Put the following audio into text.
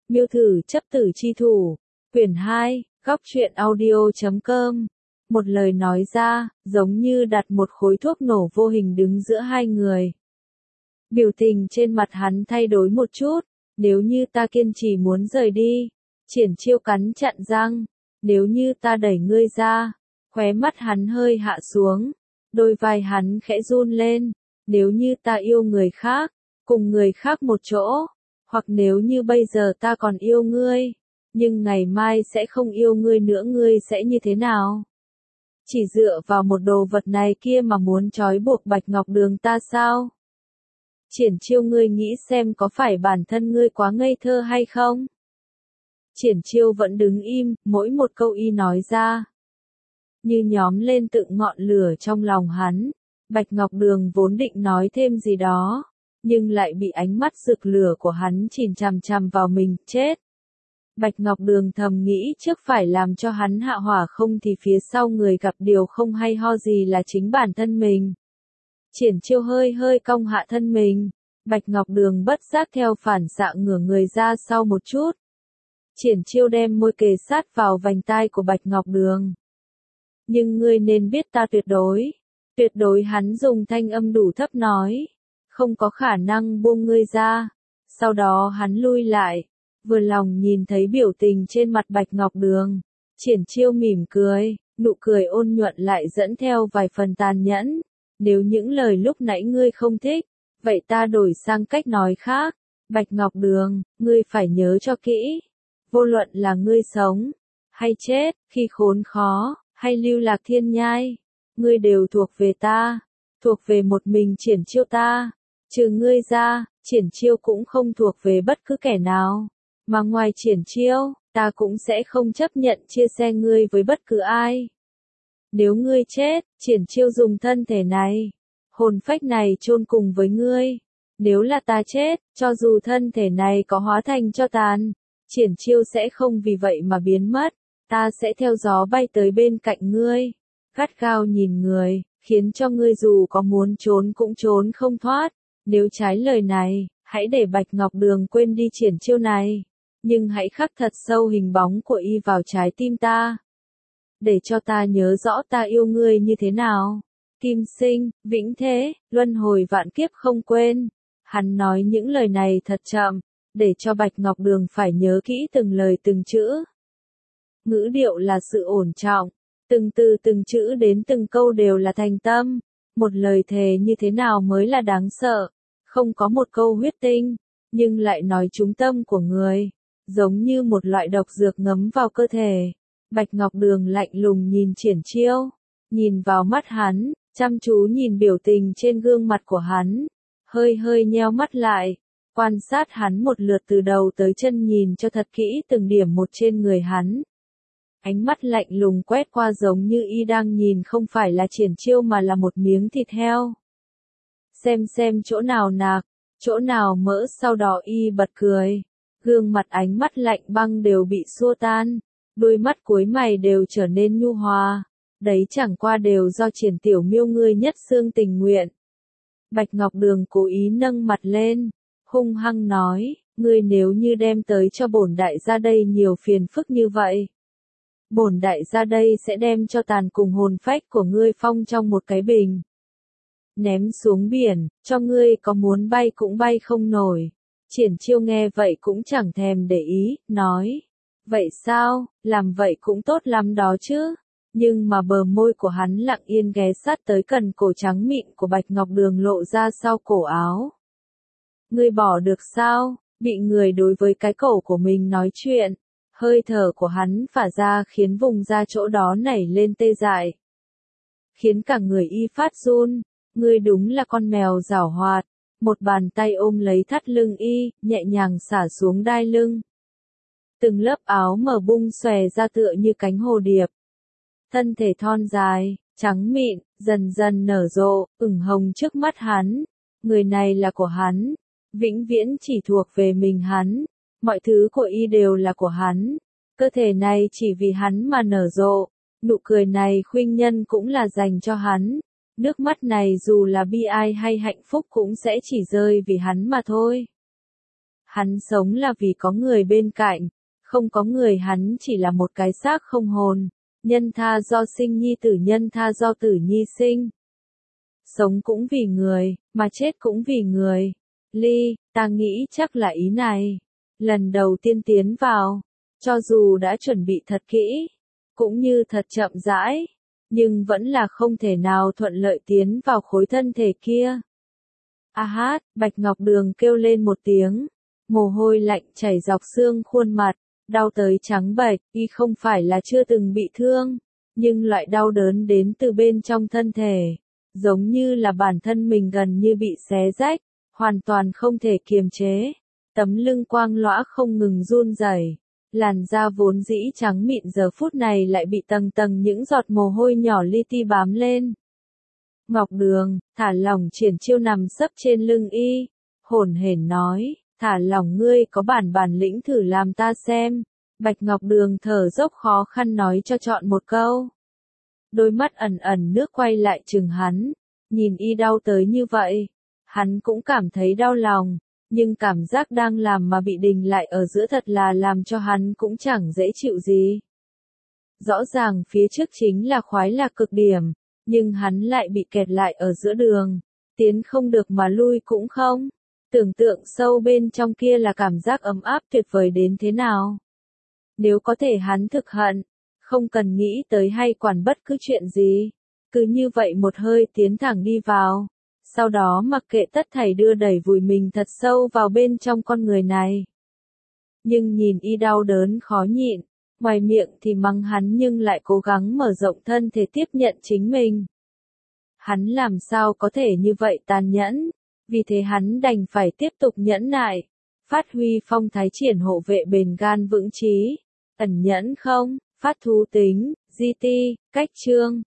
Miêu thử chấp tử chi thủ, quyển 2, góc truyện audio.com. Một lời nói ra, giống như đặt một khối thuốc nổ vô hình đứng giữa hai người. Biểu tình trên mặt hắn thay đổi một chút, nếu như ta kiên trì muốn rời đi, Triển Chiêu cắn chặn răng, nếu như ta đẩy ngươi ra, khóe mắt hắn hơi hạ xuống, đôi vai hắn khẽ run lên, nếu như ta yêu người khác, cùng người khác một chỗ, hoặc nếu như bây giờ ta còn yêu ngươi, nhưng ngày mai sẽ không yêu ngươi nữa, ngươi sẽ như thế nào? Chỉ dựa vào một đồ vật này kia mà muốn trói buộc Bạch Ngọc Đường ta sao? Triển Chiêu, ngươi nghĩ xem có phải bản thân ngươi quá ngây thơ hay không? Triển Chiêu vẫn đứng im, mỗi một câu y nói ra như nhóm lên tự ngọn lửa trong lòng hắn. Bạch Ngọc Đường vốn định nói thêm gì đó, nhưng lại bị ánh mắt rực lửa của hắn chìm chằm chằm vào mình, chết. Bạch Ngọc Đường thầm nghĩ trước phải làm cho hắn hạ hỏa, không thì phía sau người gặp điều không hay ho gì là chính bản thân mình. Triển Chiêu hơi cong hạ thân mình, Bạch Ngọc Đường bất giác theo phản xạ ngửa người ra sau một chút. Triển Chiêu đem môi kề sát vào vành tai của Bạch Ngọc Đường. Nhưng ngươi nên biết ta tuyệt đối hắn dùng thanh âm đủ thấp nói, không có khả năng buông ngươi ra. Sau đó hắn lui lại, vừa lòng nhìn thấy biểu tình trên mặt Bạch Ngọc Đường, Triển Chiêu mỉm cười, nụ cười ôn nhuận lại dẫn theo vài phần tàn nhẫn. Nếu những lời lúc nãy ngươi không thích, vậy ta đổi sang cách nói khác. Bạch Ngọc Đường, ngươi phải nhớ cho kỹ, vô luận là ngươi sống hay chết, khi khốn khó hay lưu lạc thiên nhai, ngươi đều thuộc về ta, thuộc về một mình Triển Chiêu ta. Trừ ngươi ra, Triển Chiêu cũng không thuộc về bất cứ kẻ nào, mà ngoài Triển Chiêu, ta cũng sẽ không chấp nhận chia sẻ ngươi với bất cứ ai. Nếu ngươi chết, Triển Chiêu dùng thân thể này, hồn phách này chôn cùng với ngươi. Nếu là ta chết, cho dù thân thể này có hóa thành tro tàn, Triển Chiêu sẽ không vì vậy mà biến mất, ta sẽ theo gió bay tới bên cạnh ngươi, gắt gao nhìn người, khiến cho ngươi dù có muốn trốn cũng trốn không thoát. Nếu trái lời này, hãy để Bạch Ngọc Đường quên đi Triển Chiêu này, nhưng hãy khắc thật sâu hình bóng của y vào trái tim ta, để cho ta nhớ rõ ta yêu ngươi như thế nào. Kim sinh, vĩnh thế, luân hồi vạn kiếp không quên. Hắn nói những lời này thật chậm, để cho Bạch Ngọc Đường phải nhớ kỹ từng lời từng chữ. Ngữ điệu là sự ổn trọng, từng từ từng chữ đến từng câu đều là thành tâm. Một lời thề như thế nào mới là đáng sợ, không có một câu huyết tinh, nhưng lại nói trúng tâm của người, giống như một loại độc dược ngấm vào cơ thể. Bạch Ngọc Đường lạnh lùng nhìn Triển Chiêu, nhìn vào mắt hắn, chăm chú nhìn biểu tình trên gương mặt của hắn, hơi nheo mắt lại, quan sát hắn một lượt từ đầu tới chân, nhìn cho thật kỹ từng điểm một trên người hắn. Ánh mắt lạnh lùng quét qua giống như y đang nhìn không phải là Triển Chiêu mà là một miếng thịt heo. Xem chỗ nào nạc, chỗ nào mỡ, sau đó y bật cười. Gương mặt ánh mắt lạnh băng đều bị xua tan, đôi mắt cuối mày đều trở nên nhu hòa. Đấy chẳng qua đều do Triển Tiểu Miêu ngươi nhất xương tình nguyện. Bạch Ngọc Đường cố ý nâng mặt lên, hung hăng nói, ngươi nếu như đem tới cho bổn đại gia đây nhiều phiền phức như vậy, bổn đại gia đây sẽ đem cho tàn cùng hồn phách của ngươi phong trong một cái bình, ném xuống biển, cho ngươi có muốn bay cũng bay không nổi. Triển Chiêu nghe vậy cũng chẳng thèm để ý, nói, vậy sao, làm vậy cũng tốt lắm đó chứ. Nhưng mà bờ môi của hắn lặng yên ghé sát tới cần cổ trắng mịn của Bạch Ngọc Đường lộ ra sau cổ áo. Ngươi bỏ được sao? Bị người đối với cái cổ của mình nói chuyện, hơi thở của hắn phả ra khiến vùng da chỗ đó nảy lên tê dại, khiến cả người y phát run. Ngươi đúng là con mèo giảo hoạt. Một bàn tay ôm lấy thắt lưng y, nhẹ nhàng xả xuống đai lưng. Từng lớp áo mở bung xòe ra tựa như cánh hồ điệp. Thân thể thon dài, trắng mịn, dần dần nở rộ, ửng hồng trước mắt hắn. Người này là của hắn, vĩnh viễn chỉ thuộc về mình hắn. Mọi thứ của y đều là của hắn. Cơ thể này chỉ vì hắn mà nở rộ. Nụ cười này khuynh nhân cũng là dành cho hắn. Nước mắt này dù là bi ai hay hạnh phúc cũng sẽ chỉ rơi vì hắn mà thôi. Hắn sống là vì có người bên cạnh, không có người hắn chỉ là một cái xác không hồn, nhân tha do sinh nhi tử nhân tha do tử nhi sinh. Sống cũng vì người, mà chết cũng vì người. Ly, ta nghĩ chắc là ý này. Lần đầu tiên tiến vào, cho dù đã chuẩn bị thật kỹ, cũng như thật chậm rãi, nhưng vẫn là không thể nào thuận lợi tiến vào khối thân thể kia. A hát, Bạch Ngọc Đường kêu lên một tiếng, mồ hôi lạnh chảy dọc xương khuôn mặt, đau tới trắng bệch, y không phải là chưa từng bị thương, nhưng loại đau đớn đến từ bên trong thân thể, giống như là bản thân mình gần như bị xé rách, hoàn toàn không thể kiềm chế. Tấm lưng quang lõa không ngừng run rẩy, làn da vốn dĩ trắng mịn giờ phút này lại bị tầng tầng những giọt mồ hôi nhỏ li ti bám lên. Ngọc Đường, thả lỏng triển chiêu nằm sấp trên lưng y, hổn hển nói, thả lỏng ngươi có bản lĩnh thử làm ta xem. Bạch Ngọc Đường thở dốc khó khăn nói cho chọn một câu. Đôi mắt ẩn ẩn nước quay lại chừng hắn, nhìn y đau tới như vậy, hắn cũng cảm thấy đau lòng, nhưng cảm giác đang làm mà bị đình lại ở giữa thật là làm cho hắn cũng chẳng dễ chịu gì. Rõ ràng phía trước chính là khoái lạc cực điểm, nhưng hắn lại bị kẹt lại ở giữa đường, tiến không được mà lui cũng không. Tưởng tượng sâu bên trong kia là cảm giác ấm áp tuyệt vời đến thế nào. Nếu có thể hắn thực hận, không cần nghĩ tới hay quản bất cứ chuyện gì, cứ như vậy một hơi tiến thẳng đi vào, sau đó mặc kệ tất thảy đưa đẩy vùi mình thật sâu vào bên trong con người này. Nhưng nhìn y đau đớn khó nhịn, ngoài miệng thì mắng hắn nhưng lại cố gắng mở rộng thân thể tiếp nhận chính mình. Hắn làm sao có thể như vậy tàn nhẫn, vì thế hắn đành phải tiếp tục nhẫn nại, phát huy phong thái triển hộ vệ bền gan vững chí, ẩn nhẫn không, phát thú tính, di ti, cách chương.